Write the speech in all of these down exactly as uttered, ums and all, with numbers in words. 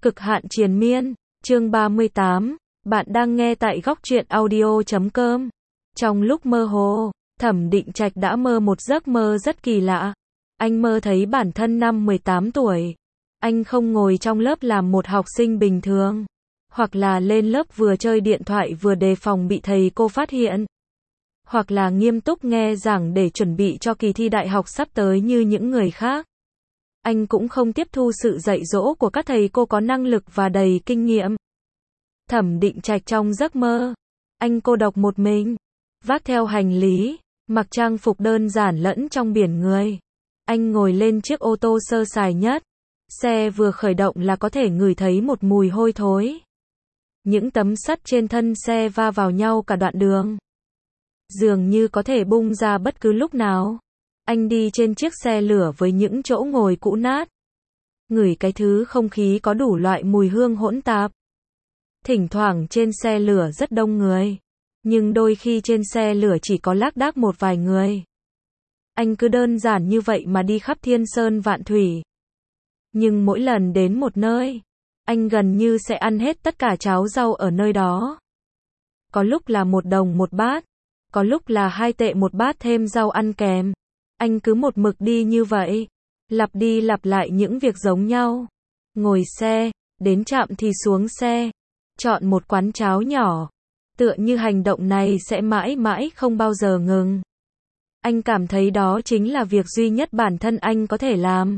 Cực hạn triền miên, chương ba mươi tám, bạn đang nghe tại góc truyện audio chấm com. Trong lúc mơ hồ, Thẩm Định Trạch đã mơ một giấc mơ rất kỳ lạ. Anh mơ thấy bản thân năm mười tám tuổi. Anh không ngồi trong lớp làm một học sinh bình thường, hoặc là lên lớp vừa chơi điện thoại vừa đề phòng bị thầy cô phát hiện, hoặc là nghiêm túc nghe giảng để chuẩn bị cho kỳ thi đại học sắp tới như những người khác. Anh cũng không tiếp thu sự dạy dỗ của các thầy cô có năng lực và đầy kinh nghiệm. Thẩm Định Trạch trong giấc mơ, anh cô độc một mình, vác theo hành lý, mặc trang phục đơn giản lẫn trong biển người. Anh ngồi lên chiếc ô tô sơ sài nhất. Xe vừa khởi động là có thể ngửi thấy một mùi hôi thối. Những tấm sắt trên thân xe va vào nhau cả đoạn đường, dường như có thể bung ra bất cứ lúc nào. Anh đi trên chiếc xe lửa với những chỗ ngồi cũ nát. Ngửi cái thứ không khí có đủ loại mùi hương hỗn tạp. Thỉnh thoảng trên xe lửa rất đông người, nhưng đôi khi trên xe lửa chỉ có lác đác một vài người. Anh cứ đơn giản như vậy mà đi khắp thiên sơn vạn thủy. Nhưng mỗi lần đến một nơi, anh gần như sẽ ăn hết tất cả cháo rau ở nơi đó. Có lúc là một đồng một bát, có lúc là hai tệ một bát thêm rau ăn kèm. Anh cứ một mực đi như vậy, lặp đi lặp lại những việc giống nhau. Ngồi xe, đến trạm thì xuống xe, chọn một quán cháo nhỏ. Tựa như hành động này sẽ mãi mãi không bao giờ ngừng. Anh cảm thấy đó chính là việc duy nhất bản thân anh có thể làm.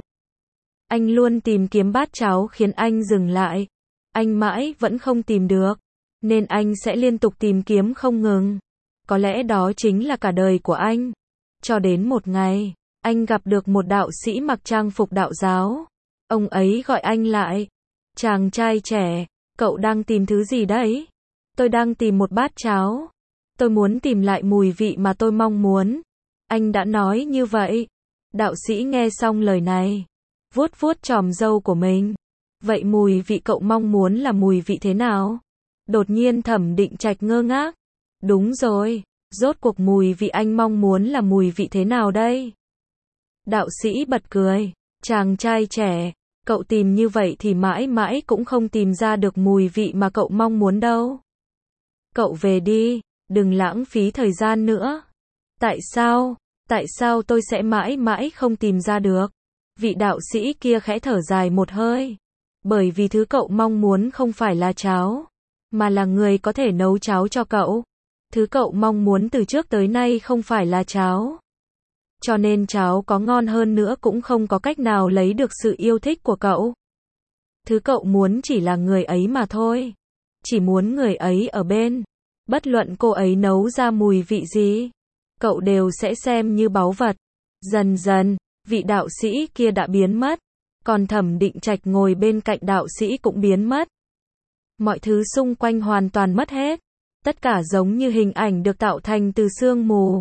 Anh luôn tìm kiếm bát cháo khiến anh dừng lại. Anh mãi vẫn không tìm được, nên anh sẽ liên tục tìm kiếm không ngừng. Có lẽ đó chính là cả đời của anh. Cho đến một ngày, anh gặp được một đạo sĩ mặc trang phục đạo giáo. Ông ấy gọi anh lại. Chàng trai trẻ, cậu đang tìm thứ gì đấy? Tôi đang tìm một bát cháo. Tôi muốn tìm lại mùi vị mà tôi mong muốn. Anh đã nói như vậy. Đạo sĩ nghe xong lời này, vuốt vuốt chòm râu của mình. Vậy mùi vị cậu mong muốn là mùi vị thế nào? Đột nhiên Thẩm Định Trạch ngơ ngác. Đúng rồi, rốt cuộc mùi vị anh mong muốn là mùi vị thế nào đây? Đạo sĩ bật cười. Chàng trai trẻ, cậu tìm như vậy thì mãi mãi cũng không tìm ra được mùi vị mà cậu mong muốn đâu. Cậu về đi, đừng lãng phí thời gian nữa. Tại sao? Tại sao tôi sẽ mãi mãi không tìm ra được? Vị đạo sĩ kia khẽ thở dài một hơi. Bởi vì thứ cậu mong muốn không phải là cháo, mà là người có thể nấu cháo cho cậu. Thứ cậu mong muốn từ trước tới nay không phải là cháo. Cho nên cháo có ngon hơn nữa cũng không có cách nào lấy được sự yêu thích của cậu. Thứ cậu muốn chỉ là người ấy mà thôi. Chỉ muốn người ấy ở bên. Bất luận cô ấy nấu ra mùi vị gì, cậu đều sẽ xem như báu vật. Dần dần, vị đạo sĩ kia đã biến mất. Còn Thẩm Định Trạch ngồi bên cạnh đạo sĩ cũng biến mất. Mọi thứ xung quanh hoàn toàn mất hết. Tất cả giống như hình ảnh được tạo thành từ sương mù.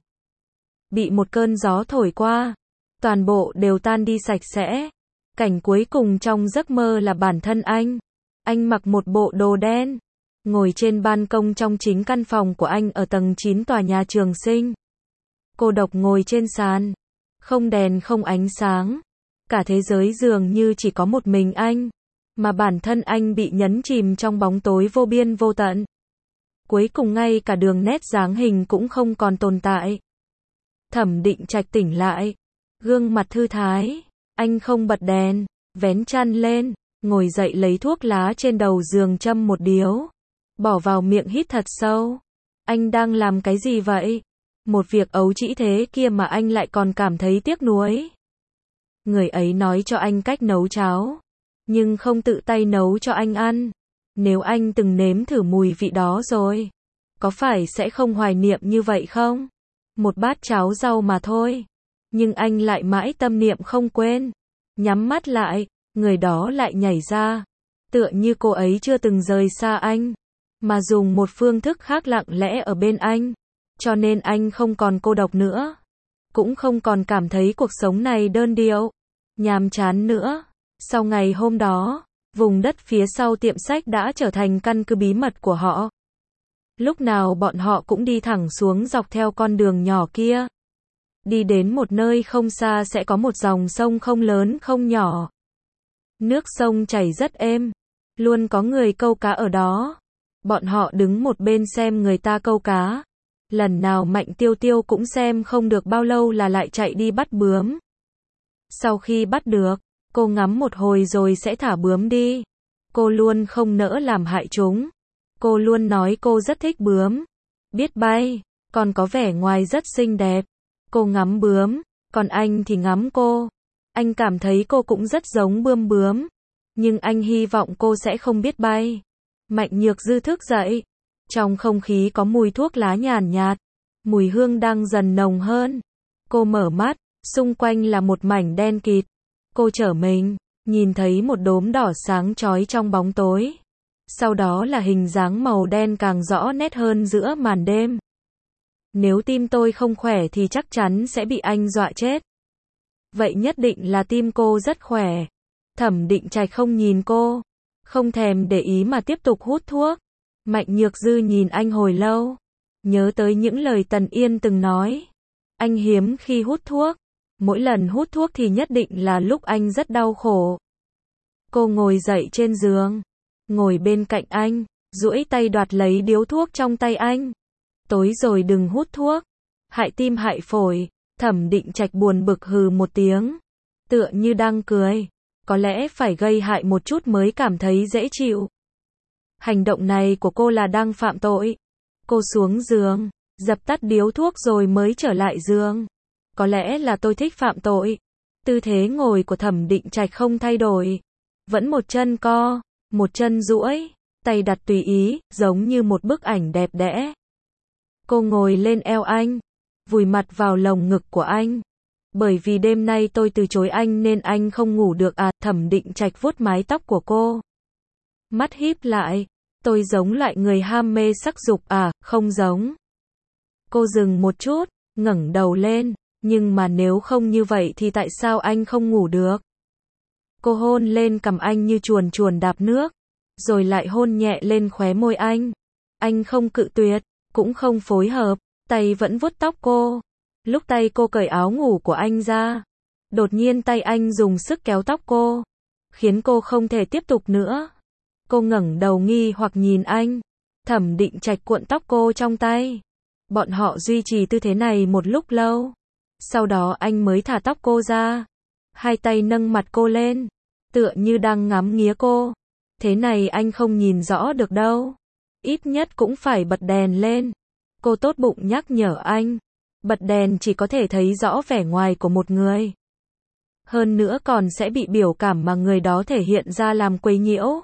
Bị một cơn gió thổi qua, toàn bộ đều tan đi sạch sẽ. Cảnh cuối cùng trong giấc mơ là bản thân anh. Anh mặc một bộ đồ đen, ngồi trên ban công trong chính căn phòng của anh ở tầng chín tòa nhà Trường Sinh. Cô độc ngồi trên sàn, không đèn không ánh sáng. Cả thế giới dường như chỉ có một mình anh, mà bản thân anh bị nhấn chìm trong bóng tối vô biên vô tận. Cuối cùng ngay cả đường nét dáng hình cũng không còn tồn tại. Thẩm Định Trạch tỉnh lại, gương mặt thư thái, anh không bật đèn, vén chăn lên, ngồi dậy lấy thuốc lá trên đầu giường châm một điếu, bỏ vào miệng hít thật sâu. Anh đang làm cái gì vậy? Một việc ấu trĩ thế kia mà anh lại còn cảm thấy tiếc nuối. Người ấy nói cho anh cách nấu cháo, nhưng không tự tay nấu cho anh ăn. Nếu anh từng nếm thử mùi vị đó rồi, có phải sẽ không hoài niệm như vậy không? Một bát cháo rau mà thôi. Nhưng anh lại mãi tâm niệm không quên. Nhắm mắt lại, người đó lại nhảy ra. Tựa như cô ấy chưa từng rời xa anh, mà dùng một phương thức khác lặng lẽ ở bên anh. Cho nên anh không còn cô độc nữa. Cũng không còn cảm thấy cuộc sống này đơn điệu, nhàm chán nữa. Sau ngày hôm đó, vùng đất phía sau tiệm sách đã trở thành căn cứ bí mật của họ. Lúc nào bọn họ cũng đi thẳng xuống dọc theo con đường nhỏ kia. Đi đến một nơi không xa sẽ có một dòng sông không lớn không nhỏ. Nước sông chảy rất êm, Luôn có người câu cá ở đó. Bọn họ đứng một bên xem người ta câu cá. Lần nào Mạnh Tiêu Tiêu cũng xem không được bao lâu là lại chạy đi bắt bướm. Sau khi bắt được, cô ngắm một hồi rồi sẽ thả bướm đi. Cô luôn không nỡ làm hại chúng. Cô luôn nói cô rất thích bướm. Biết bay, còn có vẻ ngoài rất xinh đẹp. Cô ngắm bướm, còn anh thì ngắm cô. Anh cảm thấy cô cũng rất giống bươm bướm. Nhưng anh hy vọng cô sẽ không biết bay. Mạnh Nhược Dư thức dậy. Trong không khí có mùi thuốc lá nhàn nhạt. Mùi hương đang dần nồng hơn. Cô mở mắt, xung quanh là một mảnh đen kịt. Cô trở mình, nhìn thấy một đốm đỏ sáng chói trong bóng tối. Sau đó là hình dáng màu đen càng rõ nét hơn giữa màn đêm. Nếu tim tôi không khỏe thì chắc chắn sẽ bị anh dọa chết. Vậy nhất định là tim cô rất khỏe. Thẩm Định Trạch không nhìn cô, không thèm để ý mà tiếp tục hút thuốc. Mạnh Nhược Dư nhìn anh hồi lâu, nhớ tới những lời Tần Yên từng nói. Anh hiếm khi hút thuốc, mỗi lần hút thuốc thì nhất định là lúc anh rất đau khổ. Cô ngồi dậy trên giường, ngồi bên cạnh anh, duỗi tay đoạt lấy điếu thuốc trong tay anh. Tối rồi đừng hút thuốc, hại tim hại phổi. Thẩm Định Trạch buồn bực hừ một tiếng, tựa như đang cười. Có lẽ phải gây hại một chút mới cảm thấy dễ chịu. Hành động này của cô là đang phạm tội. Cô xuống giường, dập tắt điếu thuốc rồi mới trở lại giường. Có lẽ là tôi thích phạm tội. Tư thế ngồi của Thẩm Định Trạch không thay đổi. Vẫn một chân co, một chân duỗi, tay đặt tùy ý, giống như một bức ảnh đẹp đẽ. Cô ngồi lên eo anh, vùi mặt vào lồng ngực của anh. Bởi vì đêm nay tôi từ chối anh nên anh không ngủ được à? Thẩm Định Trạch vuốt mái tóc của cô. Mắt híp lại. Tôi giống loại người ham mê sắc dục à? Không giống. Cô dừng một chút, ngẩng đầu lên. Nhưng mà nếu không như vậy thì tại sao anh không ngủ được? Cô hôn lên cằm anh như chuồn chuồn đạp nước. Rồi lại hôn nhẹ lên khóe môi anh. Anh không cự tuyệt, cũng không phối hợp. Tay vẫn vuốt tóc cô. Lúc tay cô cởi áo ngủ của anh ra, đột nhiên tay anh dùng sức kéo tóc cô, khiến cô không thể tiếp tục nữa. Cô ngẩng đầu nghi hoặc nhìn anh. Thẩm Định Trạch cuộn tóc cô trong tay. Bọn họ duy trì tư thế này một lúc lâu. Sau đó anh mới thả tóc cô ra. Hai tay nâng mặt cô lên, tựa như đang ngắm nghía cô. Thế này anh không nhìn rõ được đâu. Ít nhất cũng phải bật đèn lên. Cô tốt bụng nhắc nhở anh. Bật đèn chỉ có thể thấy rõ vẻ ngoài của một người. Hơn nữa còn sẽ bị biểu cảm mà người đó thể hiện ra làm quấy nhiễu.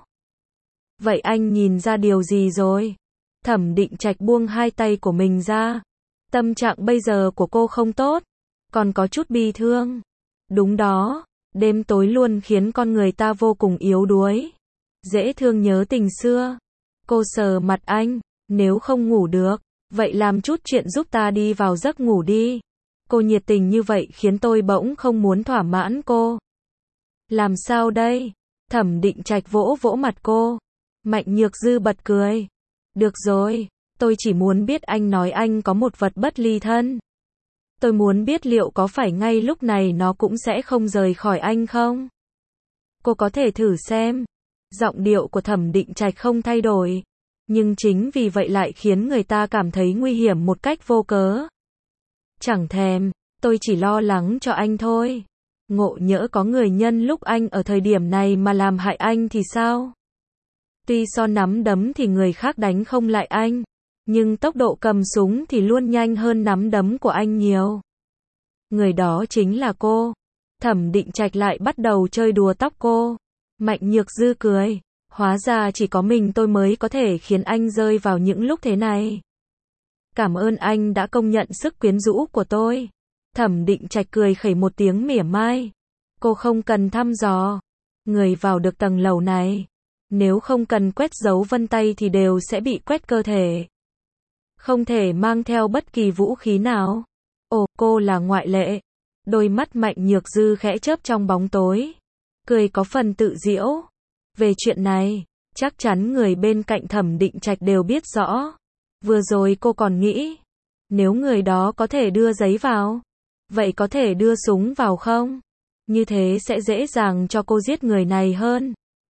Vậy anh nhìn ra điều gì rồi? Thẩm Định Trạch buông hai tay của mình ra. Tâm trạng bây giờ của cô không tốt, còn có chút bi thương. Đúng đó, đêm tối luôn khiến con người ta vô cùng yếu đuối. Dễ thương nhớ tình xưa. Cô sờ mặt anh, nếu không ngủ được, vậy làm chút chuyện giúp ta đi vào giấc ngủ đi. Cô nhiệt tình như vậy khiến tôi bỗng không muốn thỏa mãn cô. Làm sao đây? Thẩm Định Trạch vỗ vỗ mặt cô. Mạnh Nhược Dư bật cười. Được rồi, tôi chỉ muốn biết anh nói anh có một vật bất ly thân. Tôi muốn biết liệu có phải ngay lúc này nó cũng sẽ không rời khỏi anh không? Cô có thể thử xem. Giọng điệu của Thẩm Định Trạch không thay đổi. Nhưng chính vì vậy lại khiến người ta cảm thấy nguy hiểm một cách vô cớ. Chẳng thèm, tôi chỉ lo lắng cho anh thôi. Ngộ nhỡ có người nhân lúc anh ở thời điểm này mà làm hại anh thì sao? Tuy so nắm đấm thì người khác đánh không lại anh, nhưng tốc độ cầm súng thì luôn nhanh hơn nắm đấm của anh nhiều. Người đó chính là cô. Thẩm Định Trạch lại bắt đầu chơi đùa tóc cô. Mạnh Nhược Dư cười. Hóa ra chỉ có mình tôi mới có thể khiến anh rơi vào những lúc thế này. Cảm ơn anh đã công nhận sức quyến rũ của tôi. Thẩm Định Trạch cười khẩy một tiếng mỉa mai. Cô không cần thăm dò. Người vào được tầng lầu này, nếu không cần quét dấu vân tay thì đều sẽ bị quét cơ thể. Không thể mang theo bất kỳ vũ khí nào. Ồ, cô là ngoại lệ. Đôi mắt Mạnh Nhược Dư khẽ chớp trong bóng tối. Cười có phần tự giễu. Về chuyện này, chắc chắn người bên cạnh Thẩm Định Trạch đều biết rõ. Vừa rồi cô còn nghĩ, nếu người đó có thể đưa giấy vào, vậy có thể đưa súng vào không? Như thế sẽ dễ dàng cho cô giết người này hơn.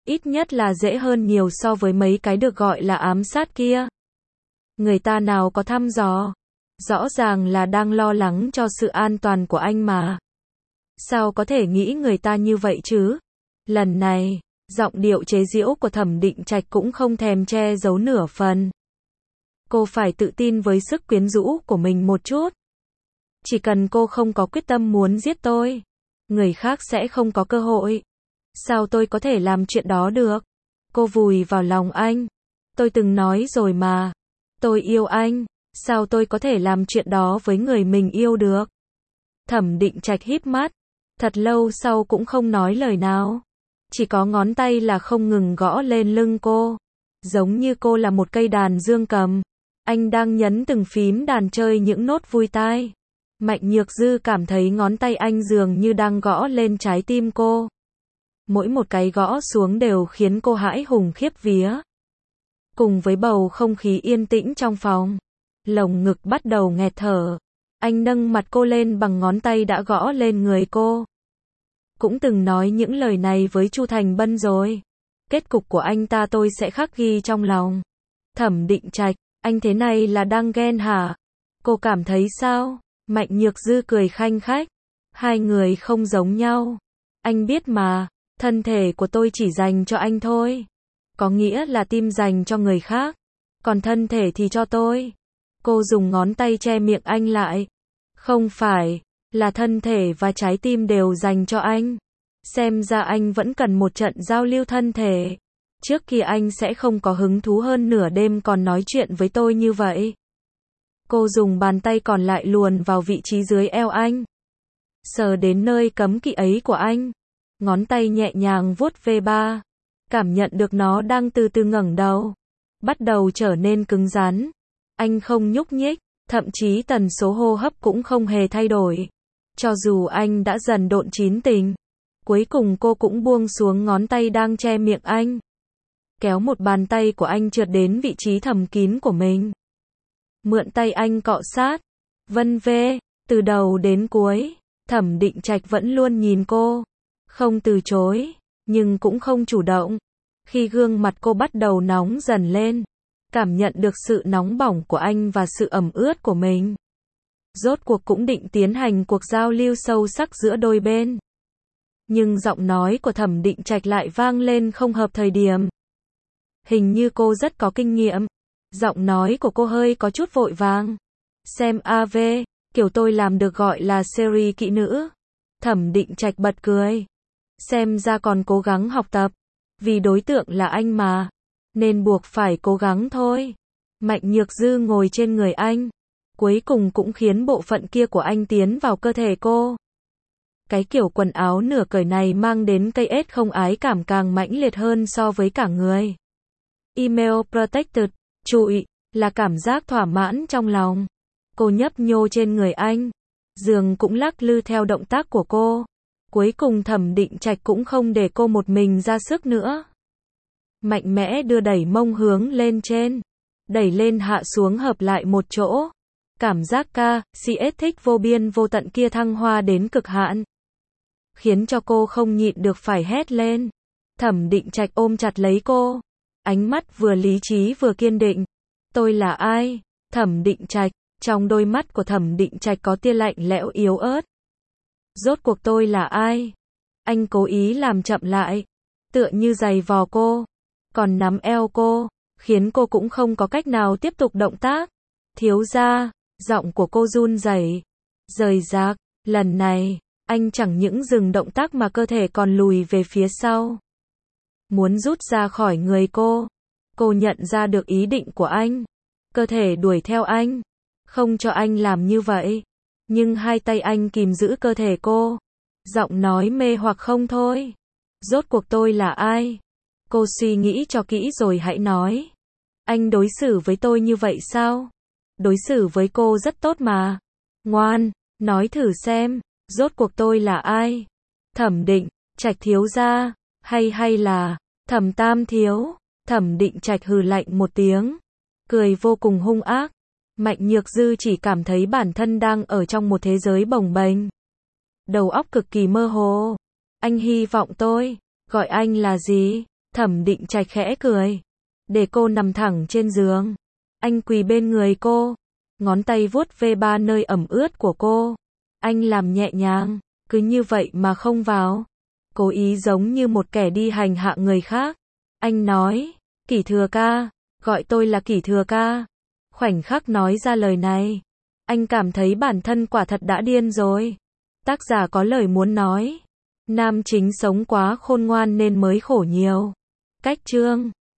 Ít nhất là dễ hơn nhiều so với mấy cái được gọi là ám sát kia. Người ta nào có thăm dò. Rõ ràng là đang lo lắng cho sự an toàn của anh mà. Sao có thể nghĩ người ta như vậy chứ? Lần này, giọng điệu chế giễu của Thẩm Định Trạch cũng không thèm che giấu nửa phần. Cô phải tự tin với sức quyến rũ của mình một chút. Chỉ cần cô không có quyết tâm muốn giết tôi, người khác sẽ không có cơ hội. Sao tôi có thể làm chuyện đó được? Cô vùi vào lòng anh. Tôi từng nói rồi mà. Tôi yêu anh. Sao tôi có thể làm chuyện đó với người mình yêu được? Thẩm Định Trạch híp mắt. Thật lâu sau cũng không nói lời nào. Chỉ có ngón tay là không ngừng gõ lên lưng cô. Giống như cô là một cây đàn dương cầm. Anh đang nhấn từng phím đàn chơi những nốt vui tai. Mạnh Nhược Dư cảm thấy ngón tay anh dường như đang gõ lên trái tim cô. Mỗi một cái gõ xuống đều khiến cô hãi hùng khiếp vía. Cùng với bầu không khí yên tĩnh trong phòng, lồng ngực bắt đầu nghẹt thở. Anh nâng mặt cô lên bằng ngón tay đã gõ lên người cô. Cũng từng nói những lời này với Chu Thành Bân rồi. Kết cục của anh ta tôi sẽ khắc ghi trong lòng. Thẩm Định Trạch, anh thế này là đang ghen hả? Cô cảm thấy sao? Mạnh Nhược Dư cười khanh khách. Hai người không giống nhau. Anh biết mà, thân thể của tôi chỉ dành cho anh thôi. Có nghĩa là tim dành cho người khác. Còn thân thể thì cho tôi. Cô dùng ngón tay che miệng anh lại. Không phải, là thân thể và trái tim đều dành cho anh. Xem ra anh vẫn cần một trận giao lưu thân thể. Trước kia anh sẽ không có hứng thú hơn nửa đêm còn nói chuyện với tôi như vậy. Cô dùng bàn tay còn lại luồn vào vị trí dưới eo anh. Sờ đến nơi cấm kỵ ấy của anh. Ngón tay nhẹ nhàng vuốt ve ba. Cảm nhận được nó đang từ từ ngẩng đầu. Bắt đầu trở nên cứng rắn. Anh không nhúc nhích, thậm chí tần số hô hấp cũng không hề thay đổi. Cho dù anh đã dần độn chín tình. Cuối cùng cô cũng buông xuống ngón tay đang che miệng anh. Kéo một bàn tay của anh trượt đến vị trí thầm kín của mình. Mượn tay anh cọ sát. Vân vê, từ đầu đến cuối, Thẩm Định Trạch vẫn luôn nhìn cô. Không từ chối, nhưng cũng không chủ động. Khi gương mặt cô bắt đầu nóng dần lên, cảm nhận được sự nóng bỏng của anh và sự ẩm ướt của mình. Rốt cuộc cũng định tiến hành cuộc giao lưu sâu sắc giữa đôi bên. Nhưng giọng nói của Thẩm Định Trạch lại vang lên không hợp thời điểm. Hình như cô rất có kinh nghiệm. Giọng nói của cô hơi có chút vội vàng. Xem a vê, kiểu tôi làm được gọi là series kỹ nữ. Thẩm Định Trạch bật cười. Xem ra còn cố gắng học tập. Vì đối tượng là anh mà. Nên buộc phải cố gắng thôi. Mạnh Nhược Dư ngồi trên người anh. Cuối cùng cũng khiến bộ phận kia của anh tiến vào cơ thể cô. Cái kiểu quần áo nửa cởi này mang đến cây ết không ái cảm càng mãnh liệt hơn so với cả người. Email protected, trụi, là cảm giác thỏa mãn trong lòng. Cô nhấp nhô trên người anh. Giường cũng lắc lư theo động tác của cô. Cuối cùng Thẩm Định Trạch cũng không để cô một mình ra sức nữa. Mạnh mẽ đưa đẩy mông hướng lên trên. Đẩy lên hạ xuống hợp lại một chỗ. Cảm giác ca, si ét thích vô biên vô tận kia thăng hoa đến cực hạn. Khiến cho cô không nhịn được phải hét lên. Thẩm Định Trạch ôm chặt lấy cô. Ánh mắt vừa lý trí vừa kiên định. Tôi là ai? Thẩm Định Trạch. Trong đôi mắt của Thẩm Định Trạch có tia lạnh lẽo yếu ớt. Rốt cuộc tôi là ai? Anh cố ý làm chậm lại. Tựa như giày vò cô. Còn nắm eo cô. Khiến cô cũng không có cách nào tiếp tục động tác. Thiếu gia. Giọng của cô run rẩy. Rời rạc. Lần này, anh chẳng những dừng động tác mà cơ thể còn lùi về phía sau. Muốn rút ra khỏi người cô. Cô nhận ra được ý định của anh. Cơ thể đuổi theo anh. Không cho anh làm như vậy. Nhưng hai tay anh kìm giữ cơ thể cô. Giọng nói mê hoặc không thôi. Rốt cuộc tôi là ai? Cô suy nghĩ cho kỹ rồi hãy nói. Anh đối xử với tôi như vậy sao? Đối xử với cô rất tốt mà. Ngoan, nói thử xem. Rốt cuộc tôi là ai? Thẩm Định Trạch thiếu gia. Hay hay là Thẩm Tam thiếu? Thẩm Định Trạch hừ lạnh một tiếng. Cười vô cùng hung ác. Mạnh Nhược Dư chỉ cảm thấy bản thân đang ở trong một thế giới bồng bềnh. Đầu óc cực kỳ mơ hồ. Anh hy vọng tôi gọi anh là gì? Thẩm Định Trạch khẽ cười. Để cô nằm thẳng trên giường. Anh quỳ bên người cô. Ngón tay vuốt ve ba nơi ẩm ướt của cô. Anh làm nhẹ nhàng. Cứ như vậy mà không vào. Cố ý giống như một kẻ đi hành hạ người khác. Anh nói. Kỷ Thừa ca. Gọi tôi là Kỷ Thừa ca. Khoảnh khắc nói ra lời này. Anh cảm thấy bản thân quả thật đã điên rồi. Tác giả có lời muốn nói. Nam chính sống quá khôn ngoan nên mới khổ nhiều. Cách chương